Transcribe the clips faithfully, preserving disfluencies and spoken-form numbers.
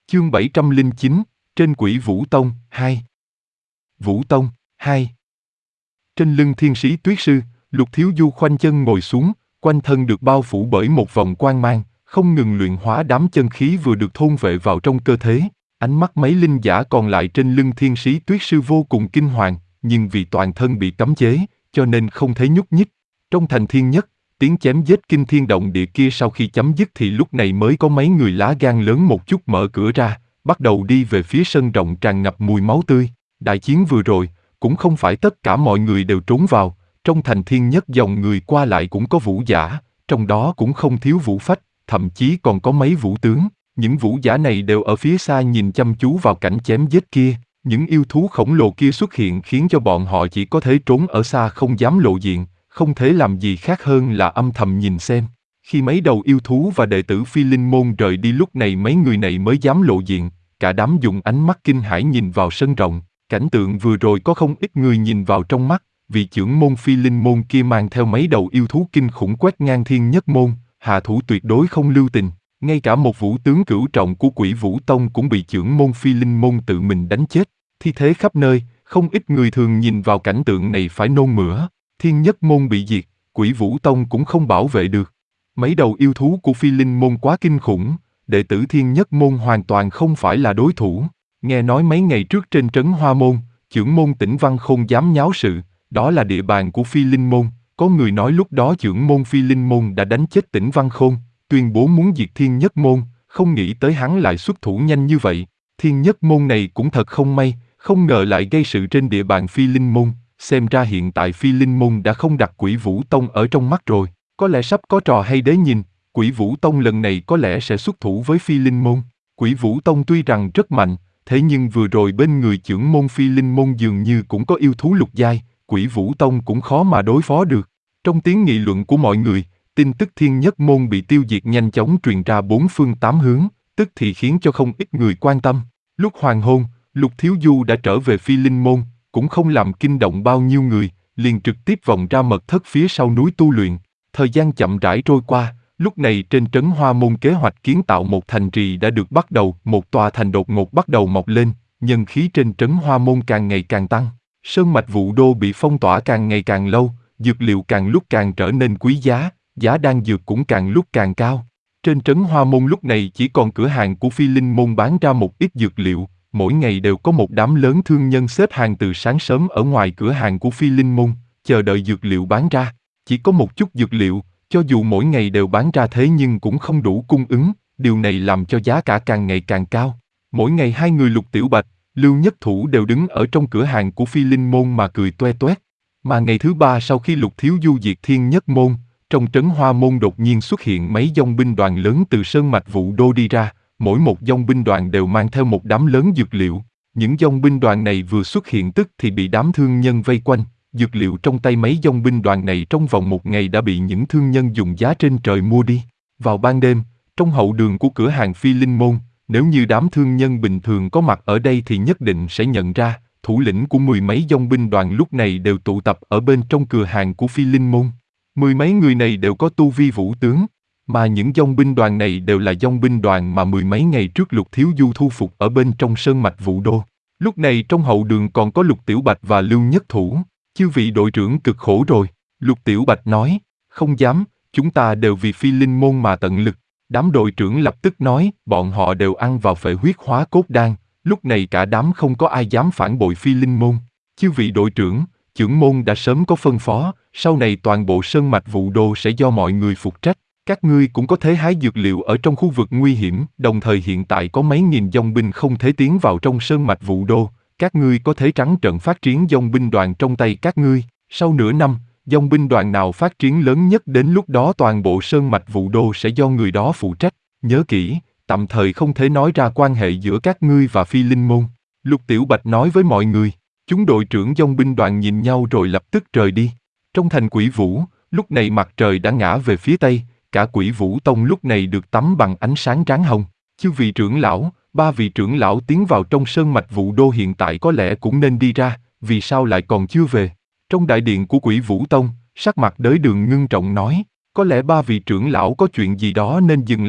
Chương bảy trăm lẻ chín, trên Quỷ Vũ Tông, hai. Vũ Tông, hai. Trên lưng thiên sĩ tuyết sư, Lục Thiếu Du khoanh chân ngồi xuống, quanh thân được bao phủ bởi một vòng quang mang, không ngừng luyện hóa đám chân khí vừa được thôn vệ vào trong cơ thể. Ánh mắt mấy linh giả còn lại trên lưng thiên sĩ tuyết sư vô cùng kinh hoàng, nhưng vì toàn thân bị cấm chế, cho nên không thể nhúc nhích. Trong thành thiên nhất, tiếng chém giết kinh thiên động địa kia sau khi chấm dứt thì lúc này mới có mấy người lá gan lớn một chút mở cửa ra, bắt đầu đi về phía sân rộng tràn ngập mùi máu tươi. Đại chiến vừa rồi, cũng không phải tất cả mọi người đều trốn vào, trong thành thiên nhất dòng người qua lại cũng có vũ giả, trong đó cũng không thiếu vũ phách, thậm chí còn có mấy vũ tướng. Những vũ giả này đều ở phía xa nhìn chăm chú vào cảnh chém giết kia. Những yêu thú khổng lồ kia xuất hiện khiến cho bọn họ chỉ có thể trốn ở xa không dám lộ diện, không thể làm gì khác hơn là âm thầm nhìn xem. Khi mấy đầu yêu thú và đệ tử Phi Linh Môn rời đi lúc này mấy người này mới dám lộ diện, cả đám dùng ánh mắt kinh hãi nhìn vào sân rộng. Cảnh tượng vừa rồi có không ít người nhìn vào trong mắt, vì chưởng môn Phi Linh Môn kia mang theo mấy đầu yêu thú kinh khủng quét ngang thiên nhất môn, hạ thủ tuyệt đối không lưu tình. Ngay cả một vũ tướng cửu trọng của Quỷ Vũ Tông cũng bị chưởng môn Phi Linh Môn tự mình đánh chết. Thi thế khắp nơi, không ít người thường nhìn vào cảnh tượng này phải nôn mửa. Thiên nhất môn bị diệt, Quỷ Vũ Tông cũng không bảo vệ được. Mấy đầu yêu thú của Phi Linh Môn quá kinh khủng, đệ tử thiên nhất môn hoàn toàn không phải là đối thủ. Nghe nói mấy ngày trước trên trấn Hoa Môn, chưởng môn Tĩnh Văn Khôn dám nháo sự, đó là địa bàn của Phi Linh Môn. Có người nói lúc đó chưởng môn Phi Linh Môn đã đánh chết Tĩnh Văn Khôn, tuyên bố muốn diệt thiên nhất môn, không nghĩ tới hắn lại xuất thủ nhanh như vậy. Thiên nhất môn này cũng thật không may, không ngờ lại gây sự trên địa bàn Phi Linh Môn. Xem ra hiện tại Phi Linh Môn đã không đặt Quỷ Vũ Tông ở trong mắt rồi, có lẽ sắp có trò hay đấy nhìn. Quỷ Vũ Tông lần này có lẽ sẽ xuất thủ với Phi Linh Môn. Quỷ Vũ Tông tuy rằng rất mạnh, thế nhưng vừa rồi bên người chưởng môn Phi Linh Môn dường như cũng có yêu thú lục giai, Quỷ Vũ Tông cũng khó mà đối phó được. Trong tiếng nghị luận của mọi người, tin tức thiên nhất môn bị tiêu diệt nhanh chóng truyền ra bốn phương tám hướng, tức thì khiến cho không ít người quan tâm. Lúc hoàng hôn, Lục Thiếu Du đã trở về Phi Linh Môn, cũng không làm kinh động bao nhiêu người, liền trực tiếp vòng ra mật thất phía sau núi tu luyện. Thời gian chậm rãi trôi qua, lúc này trên trấn Hoa Môn kế hoạch kiến tạo một thành trì đã được bắt đầu, một tòa thành đột ngột bắt đầu mọc lên, nhân khí trên trấn Hoa Môn càng ngày càng tăng. Sơn mạch Vũ Đô bị phong tỏa càng ngày càng lâu, dược liệu càng lúc càng trở nên quý giá, giá đan dược cũng càng lúc càng cao. Trên trấn Hoa Môn lúc này chỉ còn cửa hàng của Phi Linh Môn bán ra một ít dược liệu, mỗi ngày đều có một đám lớn thương nhân xếp hàng từ sáng sớm ở ngoài cửa hàng của Phi Linh Môn, chờ đợi dược liệu bán ra. Chỉ có một chút dược liệu, cho dù mỗi ngày đều bán ra thế nhưng cũng không đủ cung ứng, điều này làm cho giá cả càng ngày càng cao. Mỗi ngày hai người Lục Tiểu Bạch, Lưu Nhất Thủ đều đứng ở trong cửa hàng của Phi Linh Môn mà cười toe toét. Mà ngày thứ ba sau khi Lục Thiếu Du diệt thiên nhất môn, trong trấn Hoa Môn đột nhiên xuất hiện mấy dòng binh đoàn lớn từ sơn mạch Vũ Đô đi ra, mỗi một dòng binh đoàn đều mang theo một đám lớn dược liệu. Những dòng binh đoàn này vừa xuất hiện tức thì bị đám thương nhân vây quanh, dược liệu trong tay mấy dòng binh đoàn này trong vòng một ngày đã bị những thương nhân dùng giá trên trời mua đi. Vào ban đêm, trong hậu đường của cửa hàng Phi Linh Môn, nếu như đám thương nhân bình thường có mặt ở đây thì nhất định sẽ nhận ra, thủ lĩnh của mười mấy dòng binh đoàn lúc này đều tụ tập ở bên trong cửa hàng của Phi Linh Môn. Mười mấy người này đều có tu vi vũ tướng, mà những dòng binh đoàn này đều là dòng binh đoàn mà mười mấy ngày trước Lục Thiếu Du thu phục ở bên trong sơn mạch Vũ Đô. Lúc này trong hậu đường còn có Lục Tiểu Bạch và Lưu Nhất Thủ. Chư vị đội trưởng cực khổ rồi, Lục Tiểu Bạch nói. Không dám, chúng ta đều vì Phi Linh Môn mà tận lực. Đám đội trưởng lập tức nói, bọn họ đều ăn vào phệ huyết hóa cốt đan, lúc này cả đám không có ai dám phản bội Phi Linh Môn. Chư vị đội trưởng, chưởng môn đã sớm có phân phó, sau này toàn bộ sơn mạch Vũ Đô sẽ do mọi người phụ trách. Các ngươi cũng có thể hái dược liệu ở trong khu vực nguy hiểm, đồng thời hiện tại có mấy nghìn dòng binh không thể tiến vào trong sơn mạch Vũ Đô. Các ngươi có thể trắng trợn phát triển dòng binh đoàn trong tay các ngươi. Sau nửa năm, dòng binh đoàn nào phát triển lớn nhất đến lúc đó toàn bộ sơn mạch Vũ Đô sẽ do người đó phụ trách. Nhớ kỹ, tạm thời không thể nói ra quan hệ giữa các ngươi và Phi Linh Môn. Lục Tiểu Bạch nói với mọi người. Chúng đội trưởng dòng binh đoàn nhìn nhau rồi lập tức rời đi. Trong thành Quỷ Vũ, lúc này mặt trời đã ngã về phía tây, cả Quỷ Vũ Tông lúc này được tắm bằng ánh sáng ráng hồng. Chư vị trưởng lão, ba vị trưởng lão tiến vào trong sơn mạch Vũ Đô hiện tại có lẽ cũng nên đi ra, vì sao lại còn chưa về? Trong đại điện của Quỷ Vũ Tông, sắc mặt Đới Đường ngưng trọng nói, có lẽ ba vị trưởng lão có chuyện gì đó nên dừng lại,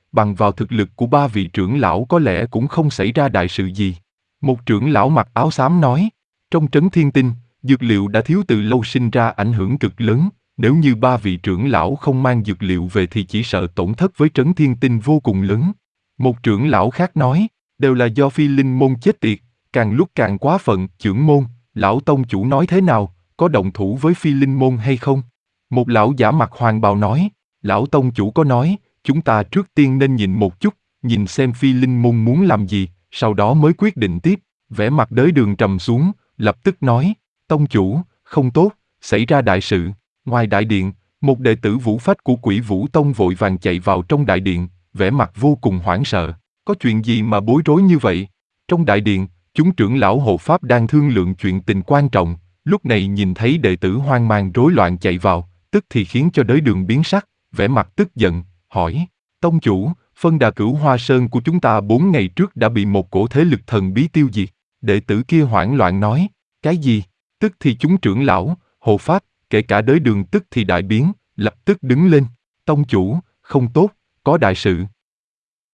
bằng vào thực lực của ba vị trưởng lão có lẽ cũng không xảy ra đại sự gì. Một trưởng lão mặc áo xám nói, trong trấn Thiên Tinh, dược liệu đã thiếu từ lâu sinh ra ảnh hưởng cực lớn, nếu như ba vị trưởng lão không mang dược liệu về thì chỉ sợ tổn thất với trấn Thiên Tinh vô cùng lớn. Một trưởng lão khác nói, đều là do Phi Linh môn chết tiệt, càng lúc càng quá phận, trưởng môn, lão tông chủ nói thế nào, có động thủ với Phi Linh môn hay không? Một lão giả mặc hoàng bào nói, lão tông chủ có nói, chúng ta trước tiên nên nhìn một chút, nhìn xem Phi Linh môn muốn làm gì, sau đó mới quyết định tiếp. Vẻ mặt Đới Đường trầm xuống, lập tức nói, tông chủ, không tốt, xảy ra đại sự. Ngoài đại điện, một đệ tử vũ phách của Quỷ Vũ Tông vội vàng chạy vào trong đại điện, vẻ mặt vô cùng hoảng sợ. Có chuyện gì mà bối rối như vậy? Trong đại điện, chúng trưởng lão hộ pháp đang thương lượng chuyện tình quan trọng, lúc này nhìn thấy đệ tử hoang mang rối loạn chạy vào, tức thì khiến cho Đới Đường biến sắc, vẻ mặt tức giận, hỏi, tông chủ, phân đà Cửu Hoa Sơn của chúng ta bốn ngày trước đã bị một cổ thế lực thần bí tiêu diệt. Đệ tử kia hoảng loạn nói, cái gì? Tức thì chúng trưởng lão, hộ pháp, kể cả Đới Đường tức thì đại biến, lập tức đứng lên. Tông chủ, không tốt, có đại sự.